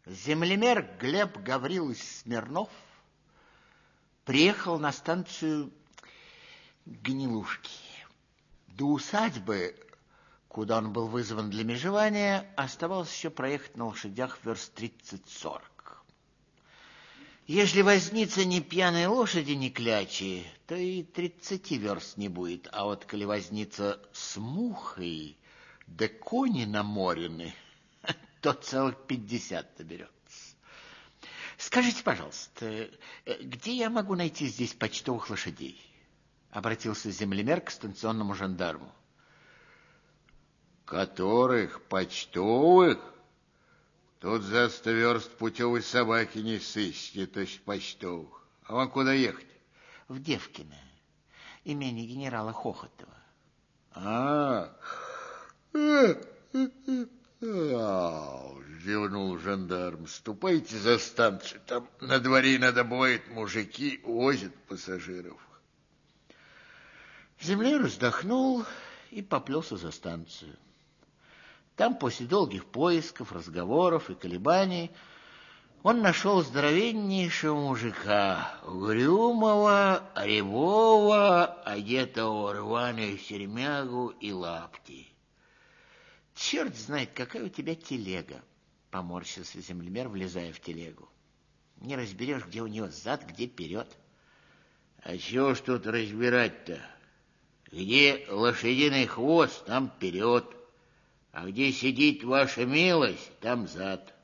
Землемер Глеб Гаврилович Смирнов приехал на станцию Гнилушки. До усадьбы, куда он был вызван для межевания, оставалось еще проехать на лошадях верст 30-40. Если возница не пьяной лошади, не клячи, то и 30 верст не будет. А вот коли возница с мухой, да кони наморены, то целых 50 наберется. Скажите, пожалуйста, где я могу найти здесь почтовых лошадей? Обратился землемер к станционному жандарму. Которых почтовых? Тут за 100 верст путевой собаки не сыщете, то есть почтовых. А вам куда ехать? В Девкино, имение генерала Хохотова. Зевнул жандарм. Ступайте за станцию. Там на дворе иногда бывает мужики возят пассажиров. Землемер вздохнул и поплелся за станцию. Там после долгих поисков, разговоров и колебаний он нашел здоровеннейшего мужика, угрюмого, рябого, одетого в рваную сермягу и лапти. Черт знает, какая у тебя телега, поморщился землемер, влезая в телегу. Не разберешь, где у него зад, где вперед. А чего ж тут разбирать-то? Где лошадиный хвост, там вперед. А где сидит ваша милость, там зад.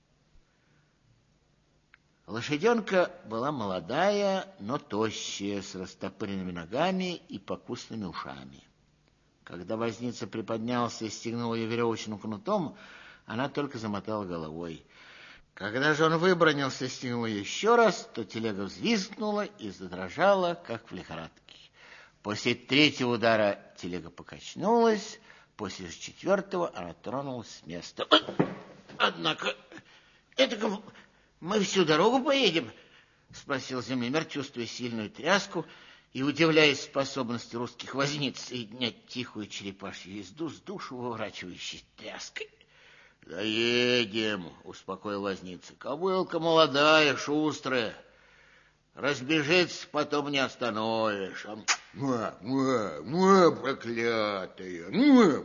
Лошаденка была молодая, но тощая, с растопыренными ногами и покусными ушами. Когда возница приподнялся и стегнул ее веревочным кнутом, она только замотала головой. Когда же он выбранился и стегнул ее еще раз, то телега взвизгнула и задрожала, как в лихорадке. После третьего удара телега покачнулась, после 4-го она тронулась с места. Однако, это мы всю дорогу поедем? Спросил землемер, чувствуя сильную тряску и удивляясь способности русских возниц соединять тихую черепашью езду с душу выворачивающей тряской. Да едем, успокоил возница. Кобылка молодая, шустрая. Разбежится, потом не остановишь. Проклятая.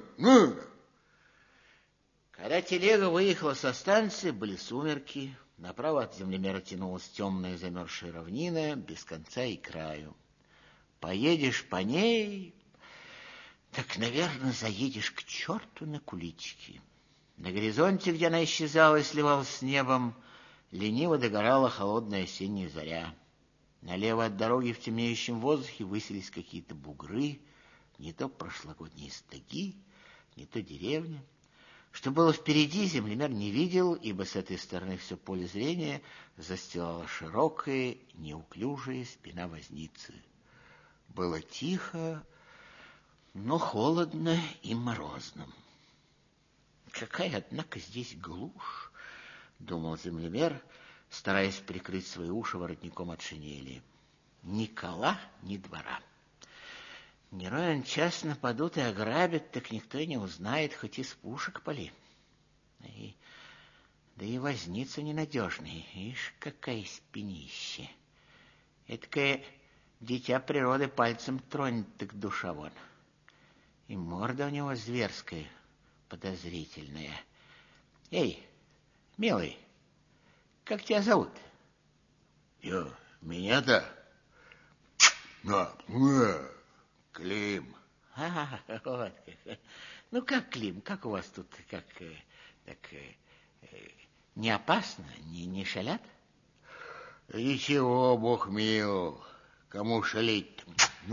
Когда телега выехала со станции, были сумерки. Направо от землемера тянулась темная замерзшая равнина, без конца и краю. Поедешь по ней, так, наверное, заедешь к черту на кулички. На горизонте, где она исчезала и сливалась с небом, лениво догорала холодная осенняя заря. Налево от дороги в темнеющем воздухе высились какие-то бугры, не то прошлогодние стаги, не то деревня. Что было впереди, землемер не видел, ибо с этой стороны все поле зрения застилала широкая, неуклюжая спина возницы. Было тихо, но холодно и морозно. Какая, однако, здесь глушь, думал землемер, стараясь прикрыть свои уши воротником от шинели. Ни кола, ни двора. Не ровен час нападут и ограбят, так никто и не узнает, хоть из пушек пали. Да и возница ненадежный. Ишь, какая спинище. Эдакое дитя природы пальцем тронет, так душа вон. И морда у него зверская, подозрительная. Эй, милый, как тебя зовут? Меня-то? Клим. Вот как. Ну, как Клим, как у вас тут, как, так, не опасно, не шалят? Ничего, Бог мил, кому шалить-то?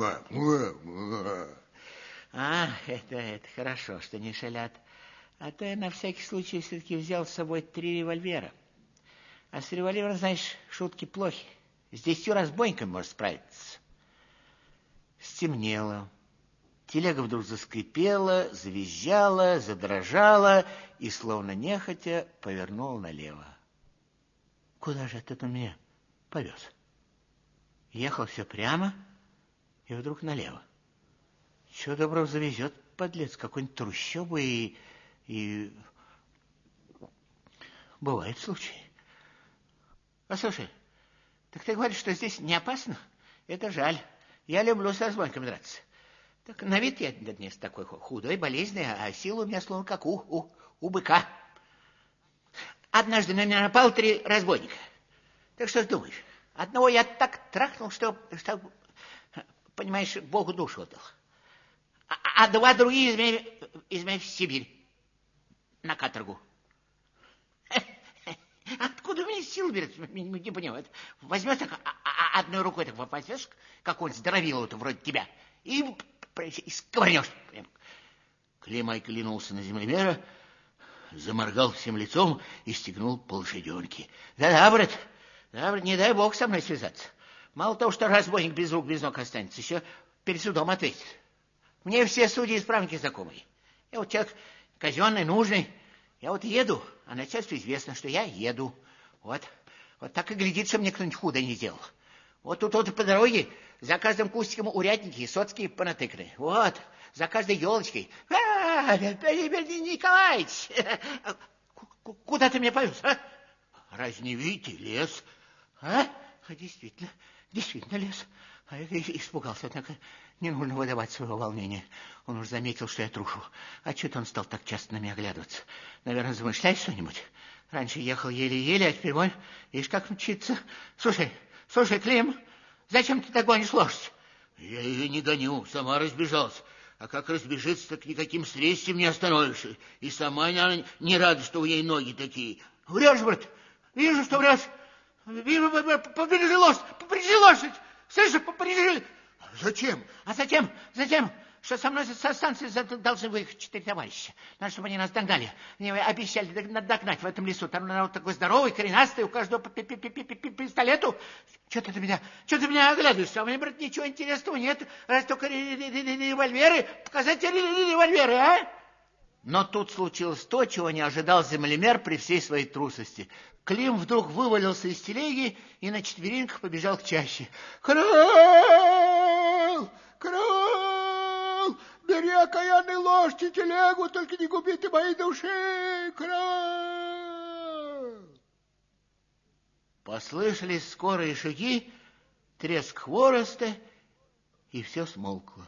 Это хорошо, что не шалят. А то я на всякий случай все-таки взял с собой 3 револьвера. А с револьвером, знаешь, шутки плохи. С 10 разбойниками может справиться. Стемнело. Телега вдруг заскрипела, завизжала, задрожала и, словно нехотя, повернула налево. Куда же это он меня повез? Ехал все прямо и вдруг налево. Чего доброго завезет, подлец, какой-нибудь трущобы и... бывают случаи. Послушай, так ты говоришь, что здесь не опасно? Это жаль. Я люблю с разбойниками драться. Так на вид я не такой худой, болезненный, а сила у меня словно как у быка. Однажды на меня напало 3 разбойника. Так что ж думаешь? Одного я так трахнул, что понимаешь, Богу душу отдал. А 2 другие из меня в Сибирь на каторгу. Откуда у меня силы берется? Не понимаю. Возьмешь так, одной рукой так возьмешь, какой-нибудь здоровилу-то вроде тебя, и сковырнешь. Клим оглянулся на землемера, заморгал всем лицом и стегнул полшеденки. Да, брат, не дай бог со мной связаться. Мало того, что разбойник без рук, без ног останется, еще перед судом ответит. Мне все судьи и исправники знакомые. Я вот человек казенный, нужный. Я вот еду, а начальству известно, что я еду. Вот так и глядит, что мне кто-нибудь худо не сделал. Вот тут по дороге за каждым кустиком урядники и соцкие понатыканы. Вот, за каждой елочкой. Николаевич, куда ты меня повез, а? Разве не видите, лес? А действительно лес. А я испугался, однако не нужно выдавать своего волнения. Он уж заметил, что я трушу. А что-то он стал так часто на меня оглядываться. Наверное, замышляет что-нибудь. Раньше ехал еле-еле, а теперь вон, видишь, как мчится. Слушай, Клим, зачем ты так гонишь лошадь? Я ее не гоню, сама разбежалась. А как разбежится, так никаким средством не остановишься. И сама она не рада, что у ней ноги такие. Врешь, брат, вижу, что врешь. Побережи лошадь. Слышишь, побережи. Зачем? А затем, что со мной со станции должны выехать 4 товарища. Надо, чтобы они нас догнали. Они обещали догнать в этом лесу. Там народ такой здоровый, коренастый, у каждого по пистолету. Что ты меня оглядываешься? А мне, брат, ничего интересного нет. Раз только револьверы. Показать тебе револьверы, а? Но тут случилось то, чего не ожидал землемер при всей своей трусости. Клим вдруг вывалился из телеги и на четвереньках побежал к чаще. Крал! Бери окаянный лошадь и телегу, только не губи ты моей души! Крал! Послышались скорые шаги, треск хвороста, и все смолкло.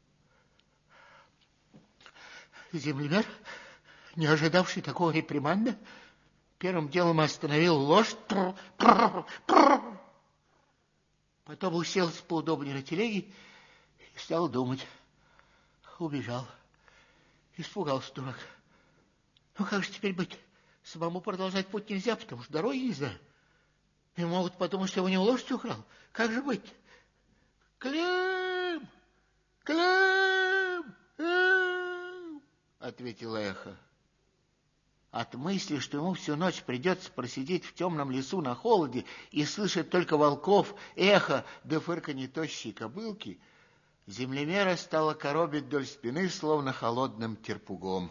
Землемер, не ожидавший такого реприманда, первым делом остановил лошадь, потом уселся поудобнее на телеге и стал думать. Убежал. Испугался дурак. Ну как же теперь быть? Самому продолжать путь нельзя, потому что дороги не знаю. И могут подумать, что я у него лошадь украл. Как же быть? Клим! Ответило эхо. От мысли, что ему всю ночь придется просидеть в темном лесу на холоде и слышать только волков, эхо да фырканье тощей кобылки, землемера стало коробить вдоль спины, словно холодным терпугом.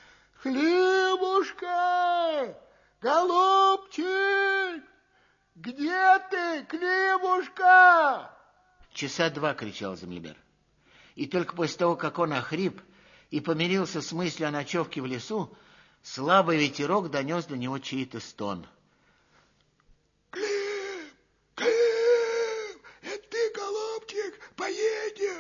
Климушка! Голубчик! Где ты, Климушка? Часа 2 кричал землемер. И только после того, как он охрип и помирился с мыслью о ночевке в лесу, слабый ветерок донес до него чей-то стон. Клим! Это ты, голубчик? Поедем?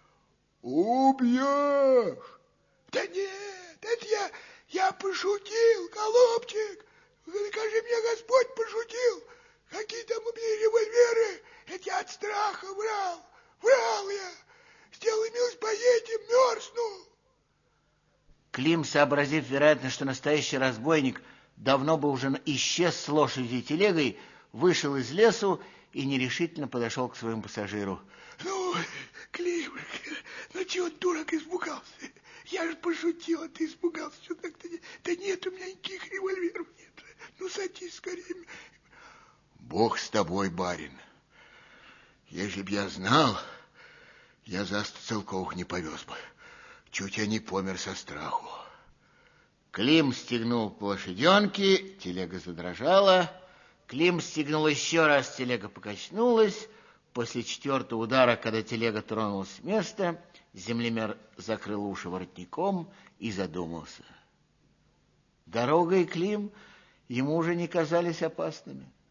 Убьешь? Да нет, это я пошутил, голубчик. Скажи мне, Господь пошутил. Какие там у меня револьверы? Это я от страха врал я. Сделай милость, поедем, мерзну. Клим, сообразив, вероятно, что настоящий разбойник давно бы уже исчез с лошадью и телегой, вышел из лесу и нерешительно подошел к своему пассажиру. Ну, Клим, чего дурак испугался? Я же пошутил, а ты испугался. Что так-то? Да нет, у меня никаких револьверов нет. Ну, садись скорее. Бог с тобой, барин. Если б я знал, я за Целковых не повез бы. Чуть я не помер со страху. Клим стегнул по лошаденке, телега задрожала. Клим стегнул еще раз, телега покачнулась. После 4-го удара, когда телега тронулась с места, землемер закрыл уши воротником и задумался. Дорогой Клим ему уже не казались опасными.